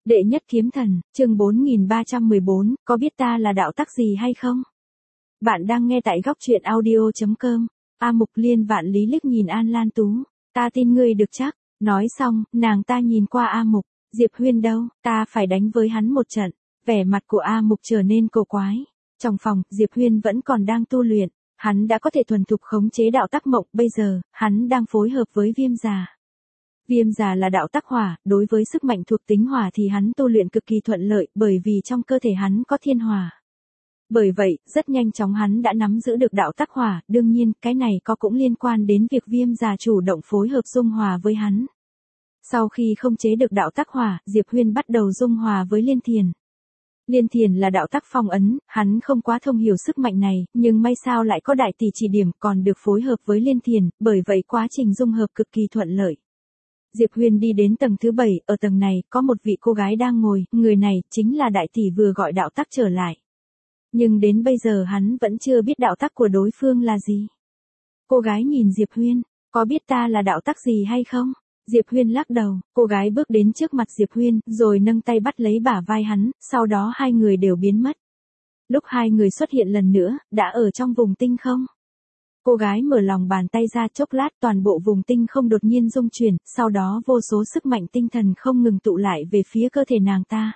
Đệ nhất kiếm thần, chương 4314, có biết ta là đạo tắc gì hay không? Bạn đang nghe tại góc truyện audio.com. A Mục Liên vạn lý liếc nhìn An Lan Tú. Ta tin ngươi được chắc. Nói xong, nàng ta nhìn qua A Mục. Diệp Huyên đâu, ta phải đánh với hắn một trận. Vẻ mặt của A Mục trở nên cổ quái. Trong phòng, Diệp Huyên vẫn còn đang tu luyện. Hắn đã có thể thuần thục khống chế đạo tắc mộng, bây giờ, hắn đang phối hợp với Viêm Già. Viêm Già là đạo tắc hỏa, đối với sức mạnh thuộc tính hỏa thì hắn tu luyện cực kỳ thuận lợi, bởi vì trong cơ thể hắn có thiên hỏa. Bởi vậy, rất nhanh chóng hắn đã nắm giữ được đạo tắc hỏa, đương nhiên, cái này cũng liên quan đến việc Viêm Già chủ động phối hợp dung hòa với hắn. Sau khi không chế được đạo tắc hỏa, Diệp Huyên bắt đầu dung hòa với Liên Thiền. Liên Thiền là đạo tắc phong ấn, hắn không quá thông hiểu sức mạnh này, nhưng may sao lại có đại tỷ chỉ điểm còn được phối hợp với Liên Thiền, bởi vậy quá trình dung hợp cực kỳ thuận lợi. Diệp Huyên đi đến tầng thứ 7, ở tầng này, có một vị cô gái đang ngồi, người này, chính là đại tỷ vừa gọi đạo tắc trở lại. Nhưng đến bây giờ hắn vẫn chưa biết đạo tắc của đối phương là gì. Cô gái nhìn Diệp Huyên, có biết ta là đạo tắc gì hay không? Diệp Huyên lắc đầu, cô gái bước đến trước mặt Diệp Huyên, rồi nâng tay bắt lấy bả vai hắn, sau đó hai người đều biến mất. Lúc hai người xuất hiện lần nữa, đã ở trong vùng tinh không. Cô gái mở lòng bàn tay ra chốc lát, toàn bộ vùng tinh không đột nhiên rung chuyển, sau đó vô số sức mạnh tinh thần không ngừng tụ lại về phía cơ thể nàng ta.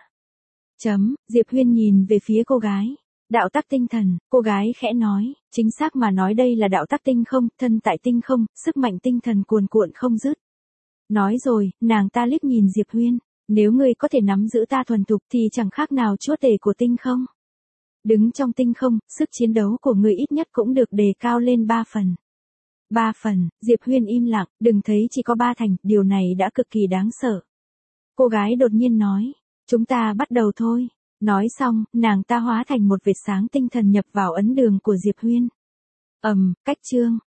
Diệp Huyên nhìn về phía cô gái. Đạo tắc tinh thần, cô gái khẽ nói, chính xác mà nói đây là đạo tắc tinh không, thân tại tinh không, sức mạnh tinh thần cuồn cuộn không dứt. Nói rồi, nàng ta liếc nhìn Diệp Huyên, nếu ngươi có thể nắm giữ ta thuần thục thì chẳng khác nào chúa tể của tinh không. Đứng trong tinh không, sức chiến đấu của ngươi ít nhất cũng được đề cao lên 3 phần. 3 phần, Diệp Huyên im lặng, đừng thấy chỉ có 3 thành, điều này đã cực kỳ đáng sợ. Cô gái đột nhiên nói, chúng ta bắt đầu thôi. Nói xong, nàng ta hóa thành một vệt sáng tinh thần nhập vào ấn đường của Diệp Huyên. Cách chương,